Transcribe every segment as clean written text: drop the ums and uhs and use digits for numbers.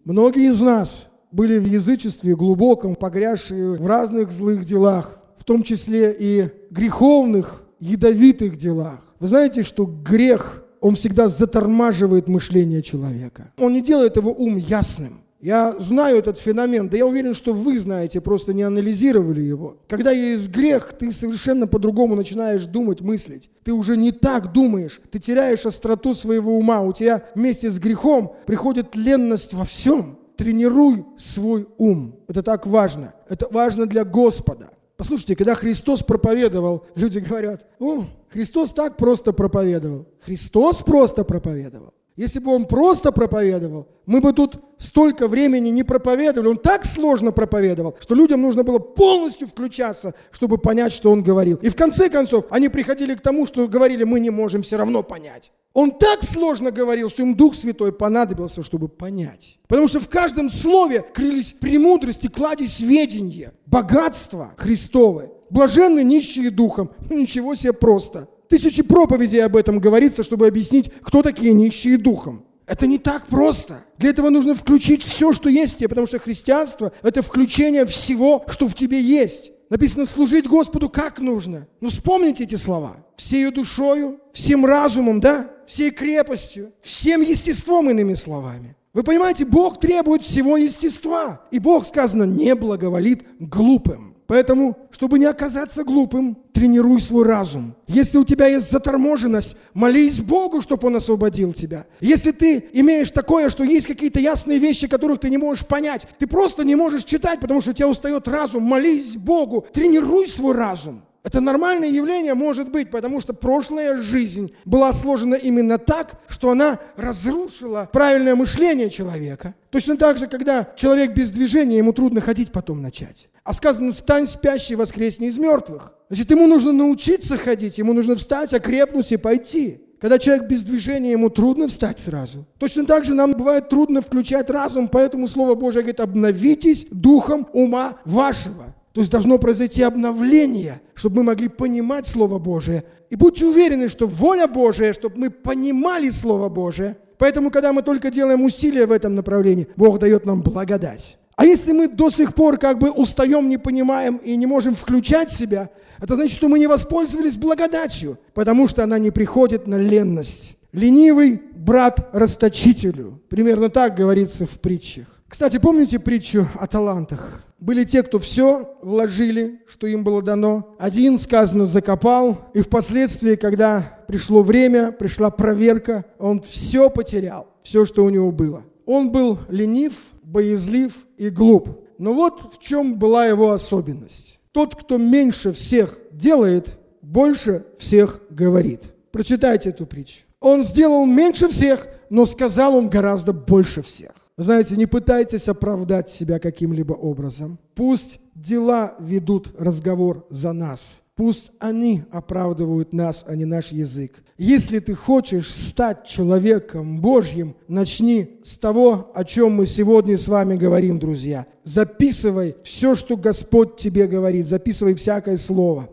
Многие из нас были в язычестве глубоком, погрязшие в разных злых делах, в том числе и греховных, ядовитых делах. Вы знаете, что грех, он всегда затормаживает мышление человека. Он не делает его ум ясным. Я знаю этот феномен, да я уверен, что вы знаете, просто не анализировали его. Когда есть грех, ты совершенно по-другому начинаешь думать, мыслить. Ты уже не так думаешь, ты теряешь остроту своего ума. У тебя вместе с грехом приходит ленность во всем. Тренируй свой ум. Это так важно. Это важно для Господа. Послушайте, когда Христос проповедовал, люди говорят: «О, Христос так просто проповедовал». Христос просто проповедовал. Если бы Он просто проповедовал, мы бы тут столько времени не проповедовали. Он так сложно проповедовал, что людям нужно было полностью включаться, чтобы понять, что Он говорил. И в конце концов, они приходили к тому, что говорили: мы не можем все равно понять. Он так сложно говорил, что им Дух Святой понадобился, чтобы понять. Потому что в каждом слове крылись премудрости, кладезь ведения, богатства Христовы. Блаженны нищие духом. Ничего себе просто. Тысячи проповедей об этом говорится, чтобы объяснить, кто такие нищие духом. Это не так просто. Для этого нужно включить все, что есть в тебе, потому что христианство – это включение всего, что в тебе есть. Написано: служить Господу как нужно. Ну, вспомните эти слова. Всею душою, всем разумом, да? Всей крепостью, всем естеством, иными словами. Вы понимаете, Бог требует всего естества. И Бог, сказано, не благоволит глупым. Поэтому, чтобы не оказаться глупым, тренируй свой разум. Если у тебя есть заторможенность, молись Богу, чтобы Он освободил тебя. Если ты имеешь такое, что есть какие-то ясные вещи, которых ты не можешь понять, ты просто не можешь читать, потому что у тебя устает разум, молись Богу, тренируй свой разум. Это нормальное явление может быть, потому что прошлая жизнь была сложена именно так, что она разрушила правильное мышление человека. Точно так же, когда человек без движения, ему трудно ходить потом начать. А сказано: встань, спящий, воскресни из мертвых. Значит, ему нужно научиться ходить, ему нужно встать, окрепнуть и пойти. Когда человек без движения, ему трудно встать сразу. Точно так же нам бывает трудно включать разум, поэтому Слово Божие говорит: обновитесь духом ума вашего. То есть должно произойти обновление, чтобы мы могли понимать Слово Божие. И будьте уверены, что воля Божия, чтобы мы понимали Слово Божие. Поэтому, когда мы только делаем усилия в этом направлении, Бог дает нам благодать. А если мы до сих пор как бы устаем, не понимаем и не можем включать себя, это значит, что мы не воспользовались благодатью, потому что она не приходит на ленность. Ленивый брат расточителю. Примерно так говорится в притчах. Кстати, помните притчу о талантах? Были те, кто все вложили, что им было дано. Один, сказано, закопал, и впоследствии, когда пришло время, пришла проверка, он все потерял, все, что у него было. Он был ленив, боязлив и глуп. Но вот в чем была его особенность. Тот, кто меньше всех делает, больше всех говорит. Прочитайте эту притчу. Он сделал меньше всех, но сказал он гораздо больше всех. Вы знаете, не пытайтесь оправдать себя каким-либо образом. Пусть дела ведут разговор за нас. Пусть они оправдывают нас, а не наш язык. Если ты хочешь стать человеком Божьим, начни с того, о чем мы сегодня с вами говорим, друзья. Записывай все, что Господь тебе говорит. Записывай всякое слово.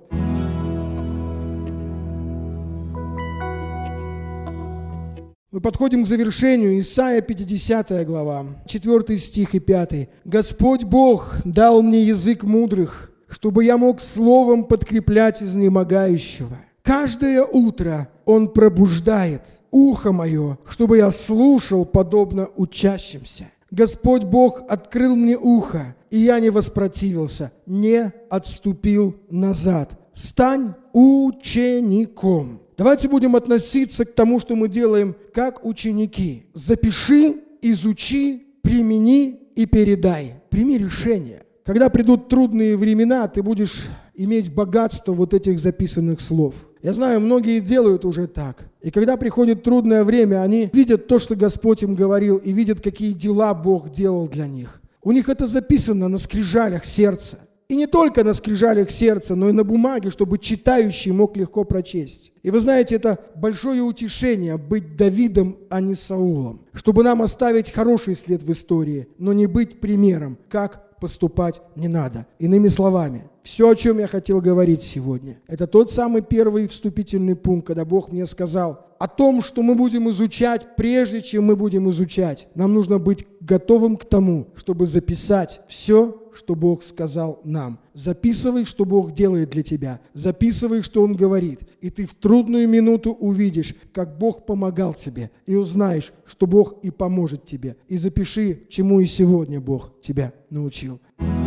Мы подходим к завершению. Исайя 50 глава, 4 стих и 5. «Господь Бог дал мне язык мудрых, чтобы я мог словом подкреплять изнемогающего. Каждое утро Он пробуждает ухо мое, чтобы я слушал подобно учащимся. Господь Бог открыл мне ухо, и я не воспротивился, не отступил назад. Стань учеником». Давайте будем относиться к тому, что мы делаем, как ученики. Запиши, изучи, примени и передай. Прими решение. Когда придут трудные времена, ты будешь иметь богатство вот этих записанных слов. Я знаю, многие делают уже так. И когда приходит трудное время, они видят то, что Господь им говорил, и видят, какие дела Бог делал для них. У них это записано на скрижалях сердца. И не только на скрижалях сердца, но и на бумаге, чтобы читающий мог легко прочесть. И вы знаете, это большое утешение быть Давидом, а не Саулом. Чтобы нам оставить хороший след в истории, но не быть примером, как поступать не надо. Иными словами, все, о чем я хотел говорить сегодня, это тот самый первый вступительный пункт, когда Бог мне сказал: о том, что мы будем изучать, прежде чем мы будем изучать. Нам нужно быть готовым к тому, чтобы записать все, что Бог сказал нам. Записывай, что Бог делает для тебя. Записывай, что Он говорит. И ты в трудную минуту увидишь, как Бог помогал тебе. И узнаешь, что Бог и поможет тебе. И запиши, чему и сегодня Бог тебя научил.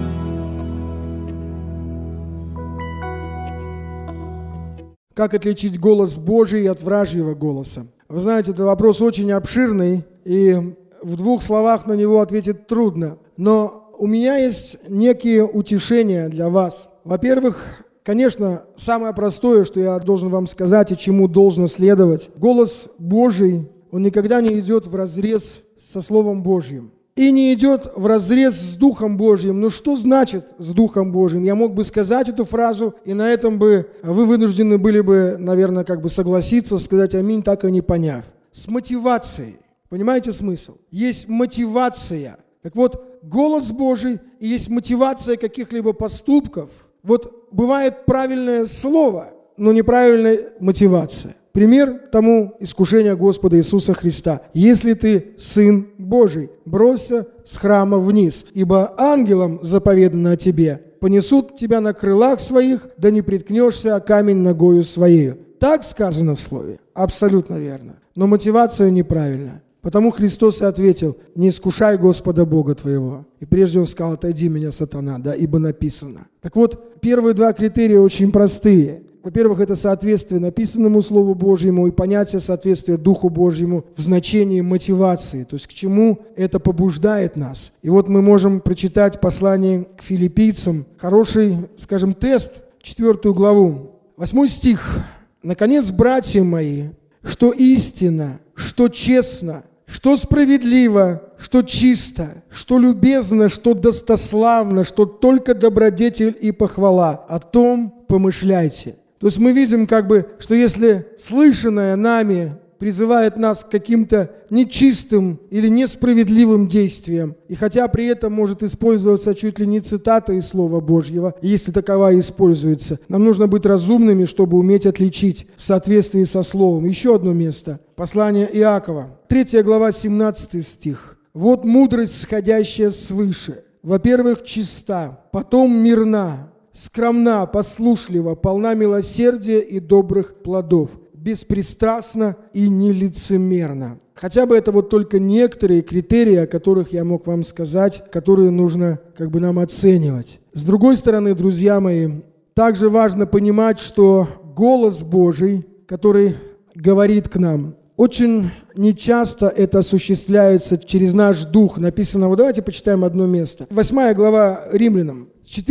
Как отличить голос Божий от вражьего голоса? Вы знаете, это вопрос очень обширный, и в 2 словах на него ответить трудно. Но у меня есть некие утешения для вас. Во-первых, конечно, самое простое, что я должен вам сказать и чему должно следовать. Голос Божий, он никогда не идет вразрез со Словом Божьим. И не идет вразрез с Духом Божьим. Ну что значит с Духом Божьим? Я мог бы сказать эту фразу, и на этом бы вы вынуждены были бы, наверное, согласиться, сказать аминь, так и не поняв. С мотивацией. Понимаете смысл? Есть мотивация. Так вот, голос Божий и есть мотивация каких-либо поступков. Вот бывает правильное слово, но неправильная мотивация. Пример тому искушение Господа Иисуса Христа. «Если ты Сын Божий, бросься с храма вниз, ибо ангелам заповедано о тебе, понесут тебя на крылах своих, да не приткнешься о камень ногою своею». Так сказано в Слове? Абсолютно верно. Но мотивация неправильная. Потому Христос и ответил: «Не искушай Господа Бога твоего». И прежде Он сказал: «Отойди меня, сатана, да, ибо написано». Так вот, первые 2 критерия очень простые. Во-первых, это соответствие написанному Слову Божьему и понятие соответствия Духу Божьему в значении мотивации, то есть к чему это побуждает нас. И вот мы можем прочитать послание к филиппийцам, хороший, скажем, тест, 4 главу, 8 стих. «Наконец, братья мои, что истинно, что честно, что справедливо, что чисто, что любезно, что достославно, что только добродетель и похвала, о том помышляйте». То есть мы видим, что если слышанное нами призывает нас к каким-то нечистым или несправедливым действиям, и хотя при этом может использоваться чуть ли не цитата из Слова Божьего, если таковая используется, нам нужно быть разумными, чтобы уметь отличить в соответствии со Словом. Еще одно место. Послание Иакова, 3 глава, 17 стих. «Вот мудрость, сходящая свыше. Во-первых, чиста, потом мирна, скромна, послушлива, полна милосердия и добрых плодов, беспристрастна и нелицемерна». Хотя бы это вот только некоторые критерии, о которых я мог вам сказать, которые нужно нам оценивать. С другой стороны, друзья мои, также важно понимать, что голос Божий, который говорит к нам, очень нечасто это осуществляется через наш дух. Написано, вот давайте почитаем одно место. 8 глава Римлянам,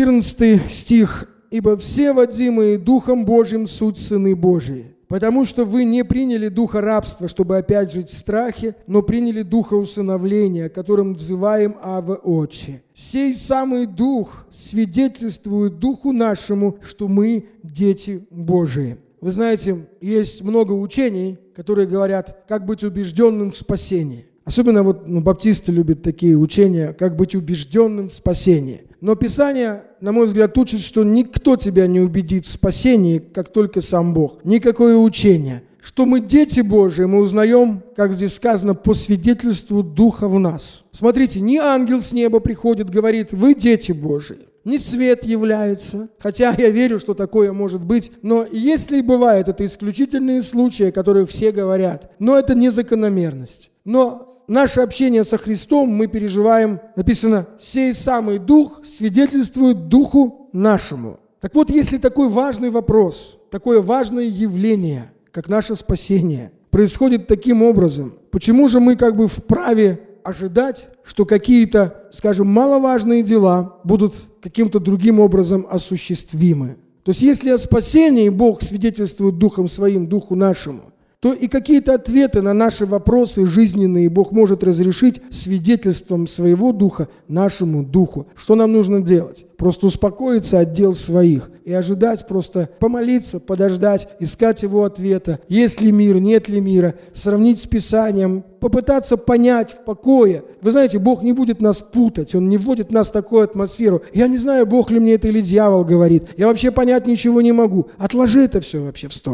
14 стих. «Ибо все водимые Духом Божьим суть сыны Божии, потому что вы не приняли духа рабства, чтобы опять жить в страхе, но приняли духа усыновления, которым взываем Авва Отче. Сей самый Дух свидетельствует Духу нашему, что мы дети Божии». Вы знаете, есть много учений, которые говорят, как быть убежденным в спасении. Особенно баптисты любят такие учения, как быть убежденным в спасении. Но Писание, на мой взгляд, учит, что никто тебя не убедит в спасении, как только сам Бог. Никакое учение. Что мы дети Божии, мы узнаем, как здесь сказано, по свидетельству Духа в нас. Смотрите, не ангел с неба приходит, говорит: «Вы дети Божии». Не свет является, хотя я верю, что такое может быть, но если и бывает, это исключительные случаи, о которых все говорят, но это не закономерность. Но наше общение со Христом мы переживаем, написано, «Сей самый Дух свидетельствует Духу нашему». Так вот, если такой важный вопрос, такое важное явление, как наше спасение, происходит таким образом, почему же мы вправе ожидать, что какие-то, скажем, маловажные дела будут каким-то другим образом осуществимы? То есть, если о спасении Бог свидетельствует Духом Своим, Духу нашему, то и какие-то ответы на наши вопросы жизненные Бог может разрешить свидетельством Своего Духа нашему Духу. Что нам нужно делать? Просто успокоиться от дел своих и ожидать, просто помолиться, подождать, искать Его ответа. Есть ли мир, нет ли мира, сравнить с Писанием, попытаться понять в покое. Вы знаете, Бог не будет нас путать, Он не вводит нас в такую атмосферу. Я не знаю, Бог ли мне это или дьявол говорит. Я вообще понять ничего не могу. Отложи это все вообще в сторону.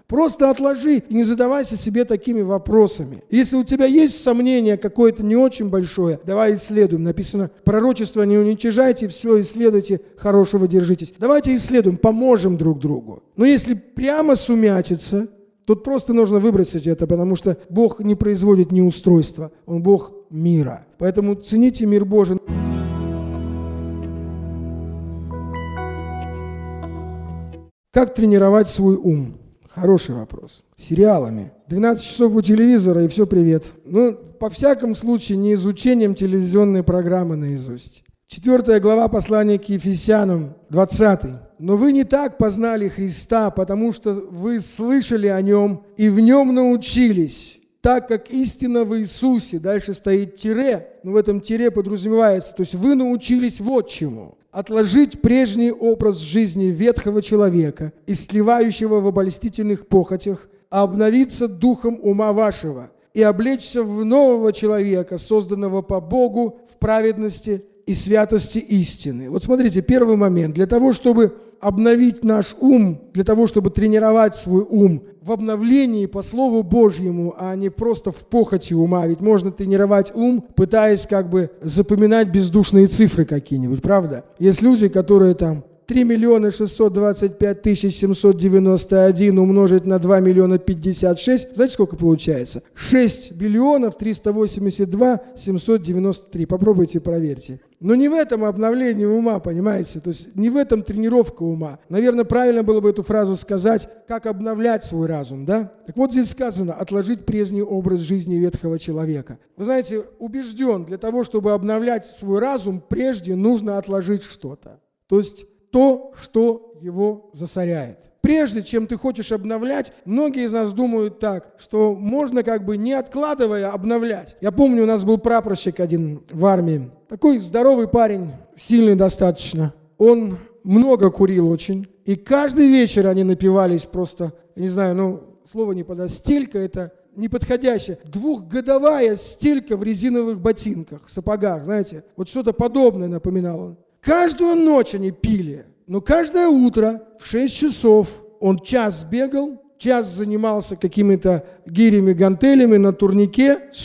Просто отложи и не задавайся себе такими вопросами. Если у тебя есть сомнение какое-то не очень большое, давай исследуем. Написано, пророчество не уничижайте, все исследуйте, хорошего держитесь. Давайте исследуем, поможем друг другу. Но если прямо сумятится, тут просто нужно выбросить это, потому что Бог не производит неустройства, Он Бог мира. Поэтому цените мир Божий. Как тренировать свой ум? Хороший вопрос. Сериалами. 12 часов у телевизора и все, привет. По всяком случае, не изучением телевизионной программы наизусть. 4 глава послания к Ефесянам, 20. «Но вы не так познали Христа, потому что вы слышали о Нем и в Нем научились, так как истина в Иисусе». Дальше стоит тире, но в этом тире подразумевается, то есть вы научились вот чему. Отложить прежний образ жизни ветхого человека, истлевающего в обольстительных похотях, а обновиться духом ума вашего и облечься в нового человека, созданного по Богу в праведности и святости истины. Вот смотрите, первый момент. Для того, чтобы обновить наш ум, для того, чтобы тренировать свой ум в обновлении по Слову Божьему, а не просто в похоти ума. Ведь можно тренировать ум, пытаясь запоминать бездушные цифры какие-нибудь, правда? Есть люди, которые 3 625 791 умножить на 2 056. Знаете, сколько получается? 6 382 793. Попробуйте, проверьте. Но не в этом обновлении ума, понимаете? То есть не в этом тренировка ума. Наверное, правильно было бы эту фразу сказать, как обновлять свой разум, да? Так вот здесь сказано, отложить прежний образ жизни ветхого человека. Вы знаете, убежден, для того, чтобы обновлять свой разум, прежде нужно отложить что-то. То есть то, что его засоряет. Прежде чем ты хочешь обновлять, многие из нас думают так, что можно не откладывая обновлять. Я помню, у нас был прапорщик один в армии, такой здоровый парень, сильный достаточно. Он много курил очень, и каждый вечер они напивались просто, не знаю, слово не подаст, стелька это неподходящая, 2-годовая стелька в резиновых ботинках, сапогах, знаете, вот что-то подобное напоминал он. Каждую ночь они пили, но каждое утро в 6 часов он час бегал, час занимался какими-то гирями, гантелями на турнике с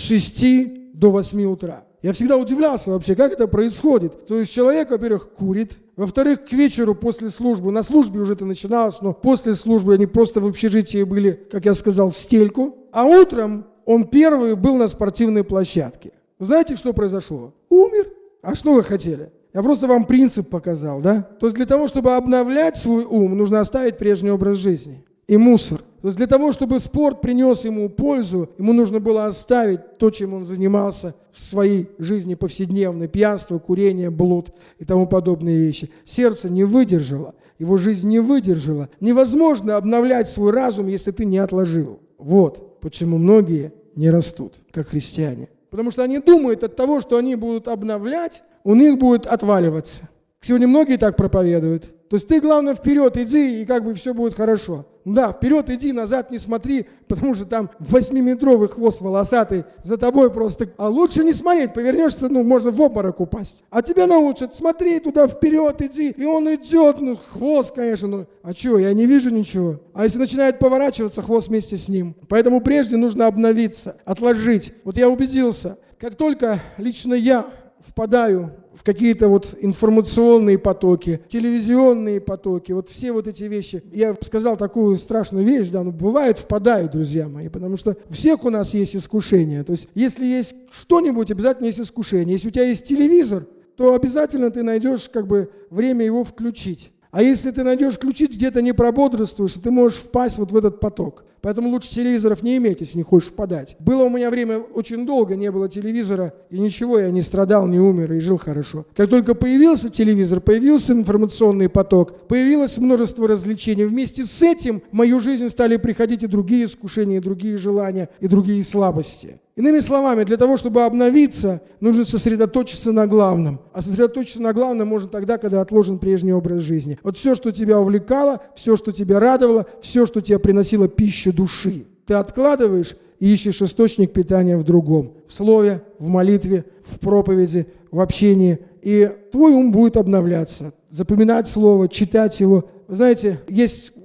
6 до 8 утра. Я всегда удивлялся вообще, как это происходит. То есть человек, во-первых, курит, во-вторых, к вечеру после службы, на службе уже это начиналось, но после службы они просто в общежитии были, как я сказал, в стельку, а утром он первый был на спортивной площадке. Вы знаете, что произошло? Умер. А что вы хотели? Я просто вам принцип показал, да? То есть для того, чтобы обновлять свой ум, нужно оставить прежний образ жизни и мусор. То есть для того, чтобы спорт принес ему пользу, ему нужно было оставить то, чем он занимался в своей жизни повседневной: пьянство, курение, блуд и тому подобные вещи. Сердце не выдержало, его жизнь не выдержала. Невозможно обновлять свой разум, если ты не отложил. Вот почему многие не растут, как христиане. Потому что они думают от того, что они будут обновлять, у них будет отваливаться. Сегодня многие так проповедуют. То есть ты, главное, вперед иди, и все будет хорошо. Да, вперед иди, назад не смотри, потому что там 8-метровый хвост волосатый за тобой просто. А лучше не смотреть, повернешься, можно в обморок упасть. А тебя научат, смотри туда, вперед иди. И он идет, хвост, конечно, а что, я не вижу ничего. А если начинает поворачиваться, хвост вместе с ним. Поэтому прежде нужно обновиться, отложить. Вот я убедился, как только лично я впадаю в какие-то информационные потоки, телевизионные потоки, все эти вещи. Я сказал такую страшную вещь, бывает, впадаю, друзья мои, потому что у всех у нас есть искушение. То есть, если есть что-нибудь, обязательно есть искушение. Если у тебя есть телевизор, то обязательно ты найдешь время его включить. А если ты найдешь включить, где-то не прободрствуешь, ты можешь впасть в этот поток. Поэтому лучше телевизоров не иметь, если не хочешь впадать. Было у меня время, очень долго не было телевизора, и ничего, я не страдал, не умер, и жил хорошо. Как только появился телевизор, появился информационный поток, появилось множество развлечений. Вместе с этим в мою жизнь стали приходить и другие искушения, и другие желания, и другие слабости. Иными словами, для того, чтобы обновиться, нужно сосредоточиться на главном. А сосредоточиться на главном можно тогда, когда отложен прежний образ жизни. Вот все, что тебя увлекало, все, что тебя радовало, все, что тебе приносило пищу души, ты откладываешь и ищешь источник питания в другом. В слове, в молитве, в проповеди, в общении. И твой ум будет обновляться. Запоминать слово, читать его. Вы знаете, есть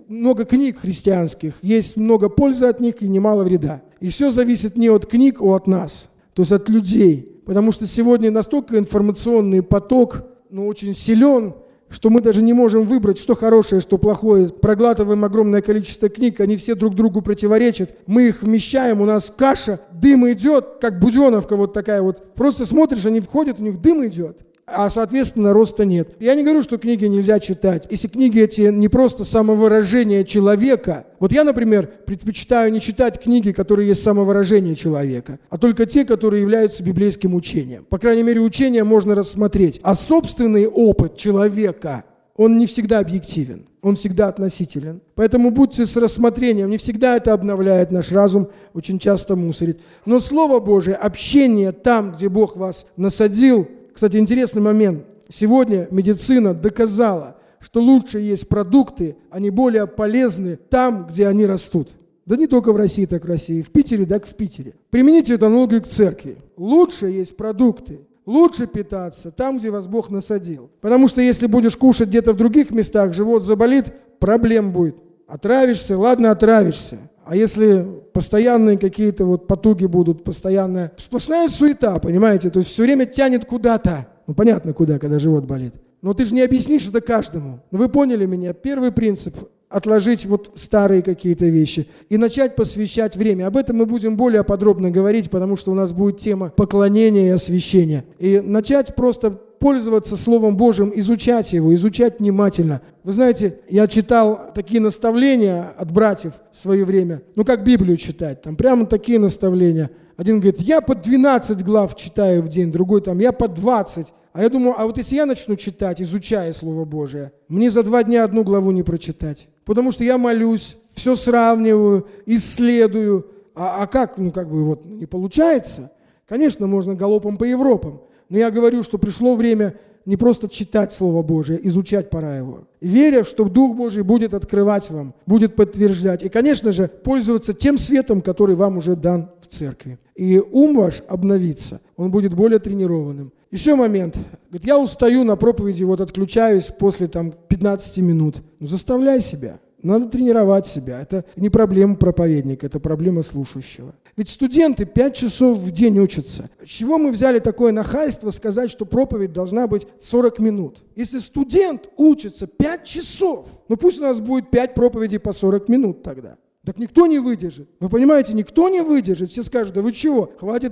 много книг христианских, есть много пользы от них и немало вреда. И все зависит не от книг, а от нас, то есть от людей. Потому что сегодня настолько информационный поток, очень силен, что мы даже не можем выбрать, что хорошее, что плохое. Проглатываем огромное количество книг, они все друг другу противоречат. Мы их вмещаем, у нас каша, дым идет, как буденовка вот такая вот. Просто смотришь, они входят, у них дым идет, а, соответственно, роста нет. Я не говорю, что книги нельзя читать. Если книги эти не просто самовыражение человека. Вот я, например, предпочитаю не читать книги, которые есть самовыражение человека, а только те, которые являются библейским учением. По крайней мере, учение можно рассмотреть. А собственный опыт человека, он не всегда объективен, он всегда относителен. Поэтому будьте с рассмотрением, не всегда это обновляет наш разум, очень часто мусорит. Но Слово Божие, общение там, где Бог вас насадил. Кстати, интересный момент. Сегодня медицина доказала, что лучше есть продукты, они более полезны там, где они растут. Да не только в России, так в России. В Питере, так в Питере. Примените эту аналогию к церкви. Лучше есть продукты, лучше питаться там, где вас Бог насадил. Потому что если будешь кушать где-то в других местах, живот заболит, проблем будет. Отравишься, ладно, отравишься. А если постоянные какие-то потуги будут, постоянная сплошная суета, понимаете, то есть все время тянет куда-то. Понятно куда, когда живот болит. Но ты же не объяснишь это каждому. Вы поняли меня? Первый принцип – отложить старые какие-то вещи и начать посвящать время. Об этом мы будем более подробно говорить, потому что у нас будет тема поклонения и освящения. И начать просто пользоваться Словом Божьим, изучать его, изучать внимательно. Вы знаете, я читал такие наставления от братьев в свое время, как Библию читать, там прямо такие наставления. Один говорит, я по 12 глав читаю в день, другой я по 20. А я думаю, вот если я начну читать, изучая Слово Божие, мне за 2 дня 1 главу не прочитать. Потому что я молюсь, все сравниваю, исследую. А как, не получается? Конечно, можно галопом по Европам. Но я говорю, что пришло время не просто читать Слово Божие, изучать пора его. Веря, что Дух Божий будет открывать вам, будет подтверждать. И, конечно же, пользоваться тем светом, который вам уже дан в церкви. И ум ваш обновится, он будет более тренированным. Еще момент. Говорит, я устаю на проповеди, отключаюсь после 15 минут. Заставляй себя. Надо тренировать себя. Это не проблема проповедника, это проблема слушающего. Ведь студенты 5 часов в день учатся. С чего мы взяли такое нахальство сказать, что проповедь должна быть 40 минут? Если студент учится 5 часов, пусть у нас будет 5 проповедей по 40 минут тогда. Так никто не выдержит. Вы понимаете, никто не выдержит. Все скажут, да вы чего? Хватит,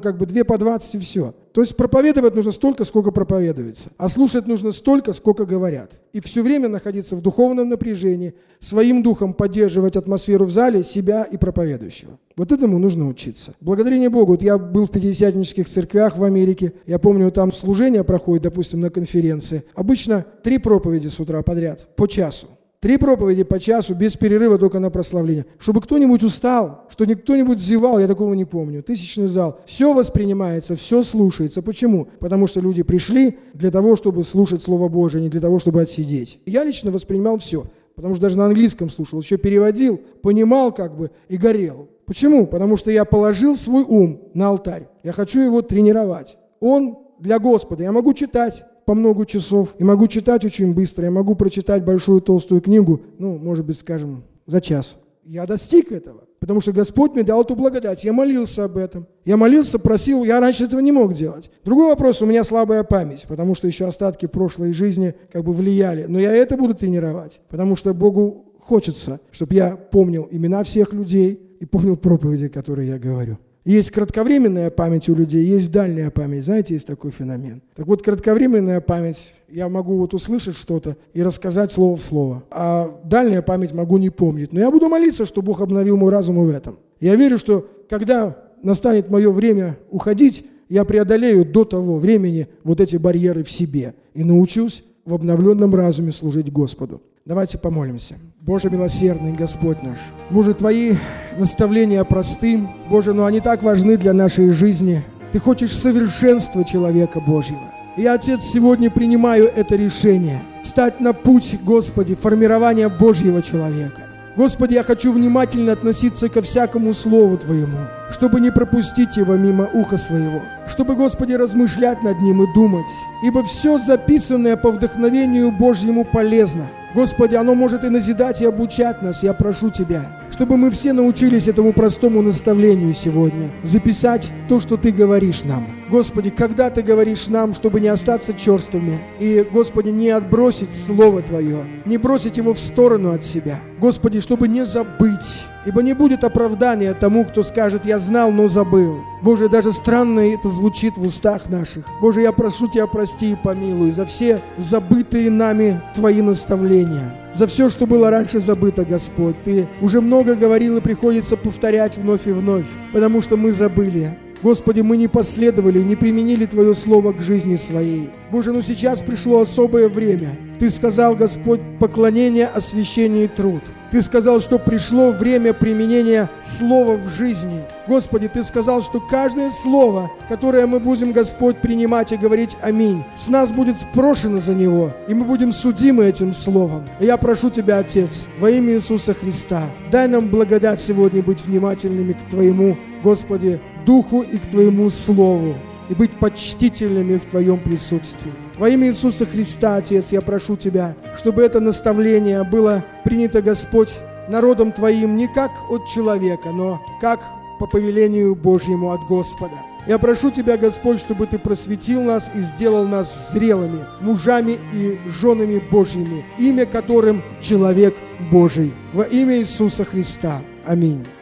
2 по 20 и все. То есть проповедовать нужно столько, сколько проповедуется. А слушать нужно столько, сколько говорят. И все время находиться в духовном напряжении, своим духом поддерживать атмосферу в зале, себя и проповедующего. Этому нужно учиться. Благодарение Богу. Я был в пятидесятнических церквях в Америке. Я помню, там служение проходит, допустим, на конференции. Обычно 3 проповеди с утра подряд, по часу. 3 проповеди по часу, без перерыва, только на прославление. Чтобы кто-нибудь устал, чтобы кто-нибудь зевал, я такого не помню. 1000-й зал. Все воспринимается, все слушается. Почему? Потому что люди пришли для того, чтобы слушать Слово Божие, не для того, чтобы отсидеть. Я лично воспринимал все, потому что даже на английском слушал, еще переводил, понимал и горел. Почему? Потому что я положил свой ум на алтарь. Я хочу его тренировать. Он для Господа. Я могу читать по много часов, и могу читать очень быстро, я могу прочитать большую толстую книгу, может быть, скажем, за час. Я достиг этого, потому что Господь мне дал эту благодать. Я молился об этом. Я молился, просил, я раньше этого не мог делать. Другой вопрос, у меня слабая память, потому что еще остатки прошлой жизни влияли. Но я это буду тренировать, потому что Богу хочется, чтобы я помнил имена всех людей и помнил проповеди, которые я говорю. Есть кратковременная память у людей, есть дальняя память. Знаете, есть такой феномен. Так кратковременная память, я могу услышать что-то и рассказать слово в слово. А дальняя память могу не помнить. Но я буду молиться, что Бог обновил мой разум и в этом. Я верю, что когда настанет мое время уходить, я преодолею до того времени эти барьеры в себе и научусь в обновленном разуме служить Господу. Давайте помолимся. Боже милосердный, Господь наш, Боже, Твои наставления просты, Боже, но они так важны для нашей жизни. Ты хочешь совершенства человека Божьего. И я, Отец, сегодня принимаю это решение встать на путь, Господи, формирования Божьего человека. Господи, я хочу внимательно относиться ко всякому слову Твоему, чтобы не пропустить его мимо уха своего, чтобы, Господи, размышлять над ним и думать, ибо все записанное по вдохновению Божьему полезно Господи, оно может и назидать, и обучать нас. Я прошу Тебя, чтобы мы все научились этому простому наставлению сегодня. Записать то, что Ты говоришь нам. Господи, когда Ты говоришь нам, чтобы не остаться черствыми. И, Господи, не отбросить Слово Твое, не бросить его в сторону от себя. Господи, чтобы не забыть. Ибо не будет оправдания тому, кто скажет: я знал, но забыл. Боже, даже странно это звучит в устах наших. Боже, я прошу Тебя, прости и помилуй за все забытые нами Твои наставления, за все, что было раньше забыто, Господь. Ты уже много говорил, и приходится повторять вновь и вновь, потому что мы забыли. Господи, мы не последовали, не применили Твое Слово к жизни своей. Боже, но сейчас пришло особое время. Ты сказал, Господь, поклонение, освящение и труд. Ты сказал, что пришло время применения Слова в жизни. Господи, Ты сказал, что каждое слово, которое мы будем, Господь, принимать и говорить «Аминь», с нас будет спрошено за него, и мы будем судимы этим Словом. И я прошу Тебя, Отец, во имя Иисуса Христа, дай нам благодать сегодня быть внимательными к Твоему, Господи, Духу и к Твоему Слову, и быть почтительными в Твоем присутствии. Во имя Иисуса Христа, Отец, я прошу Тебя, чтобы это наставление было принято, Господь, народом Твоим не как от человека, но как по повелению Божьему от Господа. Я прошу Тебя, Господь, чтобы Ты просветил нас и сделал нас зрелыми, мужами и женами Божьими, имя которым человек Божий. Во имя Иисуса Христа. Аминь.